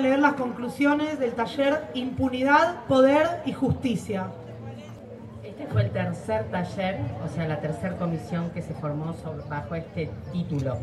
leer las conclusiones del taller Impunidad, Poder y Justicia. Este fue el tercer taller, o sea, la tercera comisión que se formó bajo este título.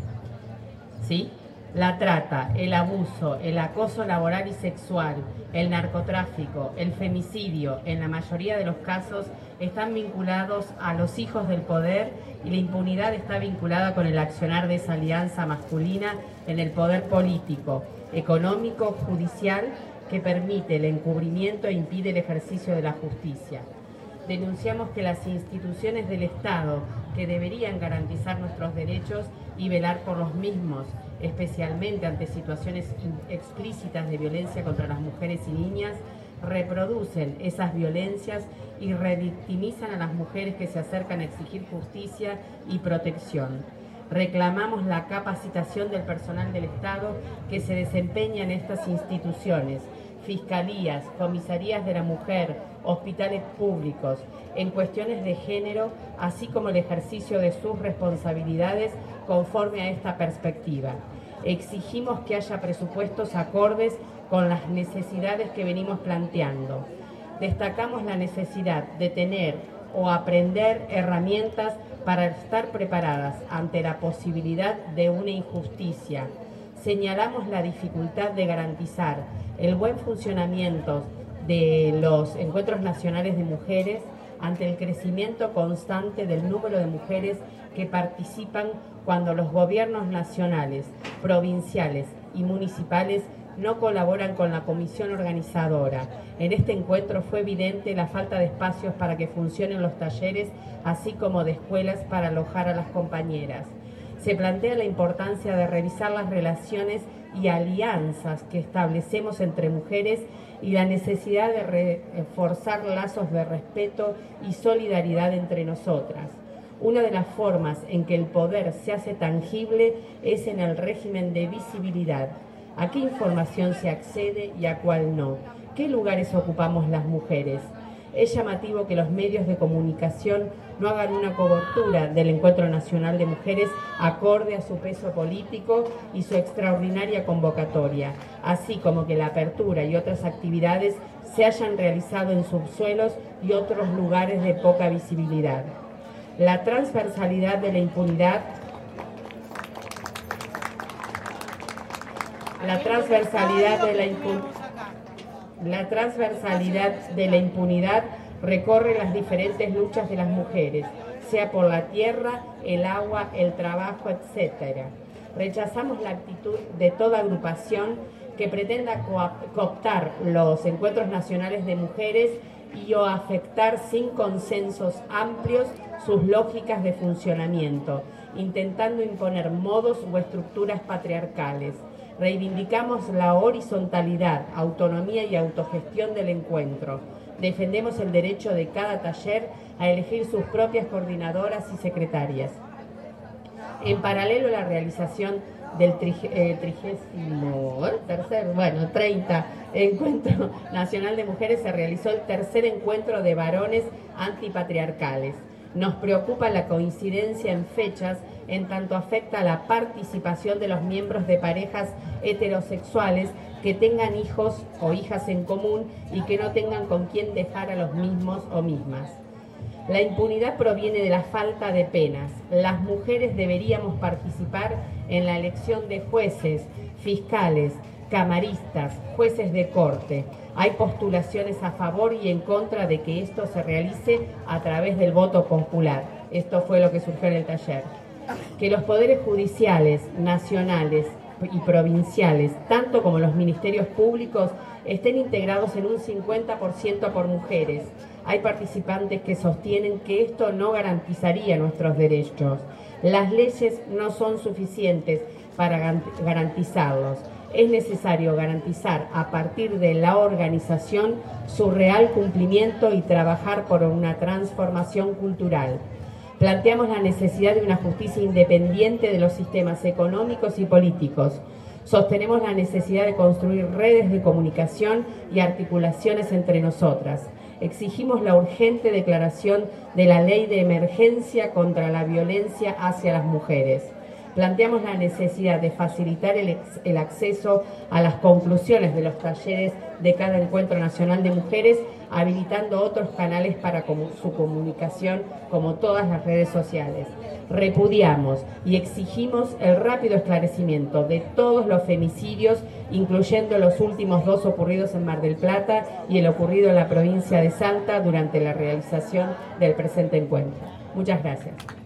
¿Sí? La trata, el abuso, el acoso laboral y sexual, el narcotráfico, el femicidio, en la mayoría de los casos, están vinculados a los hijos del poder, y la impunidad está vinculada con el accionar de esa alianza masculina en el poder político, económico, judicial, que permite el encubrimiento e impide el ejercicio de la justicia. Denunciamos que las instituciones del Estado, que deberían garantizar nuestros derechos y velar por los mismos, especialmente ante situaciones explícitas de violencia contra las mujeres y niñas, reproducen esas violencias y revictimizan a las mujeres que se acercan a exigir justicia y protección. Reclamamos la capacitación del personal del Estado que se desempeña en estas instituciones, fiscalías, comisarías de la mujer, hospitales públicos, en cuestiones de género, así como el ejercicio de sus responsabilidades conforme a esta perspectiva. Exigimos que haya presupuestos acordes con las necesidades que venimos planteando. Destacamos la necesidad de tener o aprender herramientas para estar preparadas ante la posibilidad de una injusticia. Señalamos la dificultad de garantizar el buen funcionamiento de los encuentros nacionales de mujeres ante el crecimiento constante del número de mujeres que participan cuando los gobiernos nacionales, provinciales y municipales no colaboran con la comisión organizadora. En este encuentro fue evidente la falta de espacios para que funcionen los talleres, así como de escuelas para alojar a las compañeras. Se plantea la importancia de revisar las relaciones y alianzas que establecemos entre mujeres y la necesidad de reforzar lazos de respeto y solidaridad entre nosotras. Una de las formas en que el poder se hace tangible es en el régimen de visibilidad. ¿A qué información se accede y a cuál no? ¿Qué lugares ocupamos las mujeres? Es llamativo que los medios de comunicación no hagan una cobertura del Encuentro Nacional de Mujeres acorde a su peso político y su extraordinaria convocatoria, así como que la apertura y otras actividades se hayan realizado en subsuelos y otros lugares de poca visibilidad. La transversalidad de la impunidad recorre las diferentes luchas de las mujeres, sea por la tierra, el agua, el trabajo, etc. Rechazamos la actitud de toda agrupación que pretenda cooptar los encuentros nacionales de mujeres y o afectar sin consensos amplios sus lógicas de funcionamiento, intentando imponer modos o estructuras patriarcales. Reivindicamos la horizontalidad, autonomía y autogestión del encuentro. Defendemos el derecho de cada taller a elegir sus propias coordinadoras y secretarias. En paralelo a la realización del 30 Encuentro Nacional de Mujeres, se realizó el tercer encuentro de varones antipatriarcales. Nos preocupa la coincidencia en fechas en tanto afecta a la participación de los miembros de parejas heterosexuales que tengan hijos o hijas en común y que no tengan con quién dejar a los mismos o mismas. La impunidad proviene de la falta de penas. Las mujeres deberíamos participar en la elección de jueces, fiscales, camaristas, jueces de corte. Hay postulaciones a favor y en contra de que esto se realice a través del voto popular. Esto fue lo que surgió en el taller. Que los poderes judiciales, nacionales y provinciales, tanto como los ministerios públicos, estén integrados en un 50% por mujeres. Hay participantes que sostienen que esto no garantizaría nuestros derechos. Las leyes no son suficientes para garantizarlos. Es necesario garantizar a partir de la organización su real cumplimiento y trabajar por una transformación cultural. Planteamos la necesidad de una justicia independiente de los sistemas económicos y políticos. Sostenemos la necesidad de construir redes de comunicación y articulaciones entre nosotras. Exigimos la urgente declaración de la ley de emergencia contra la violencia hacia las mujeres. Planteamos la necesidad de facilitar el acceso a las conclusiones de los talleres de cada encuentro nacional de mujeres, habilitando otros canales para su comunicación, como todas las redes sociales. Repudiamos y exigimos el rápido esclarecimiento de todos los femicidios, incluyendo los últimos 2 ocurridos en Mar del Plata y el ocurrido en la provincia de Salta durante la realización del presente encuentro. Muchas gracias.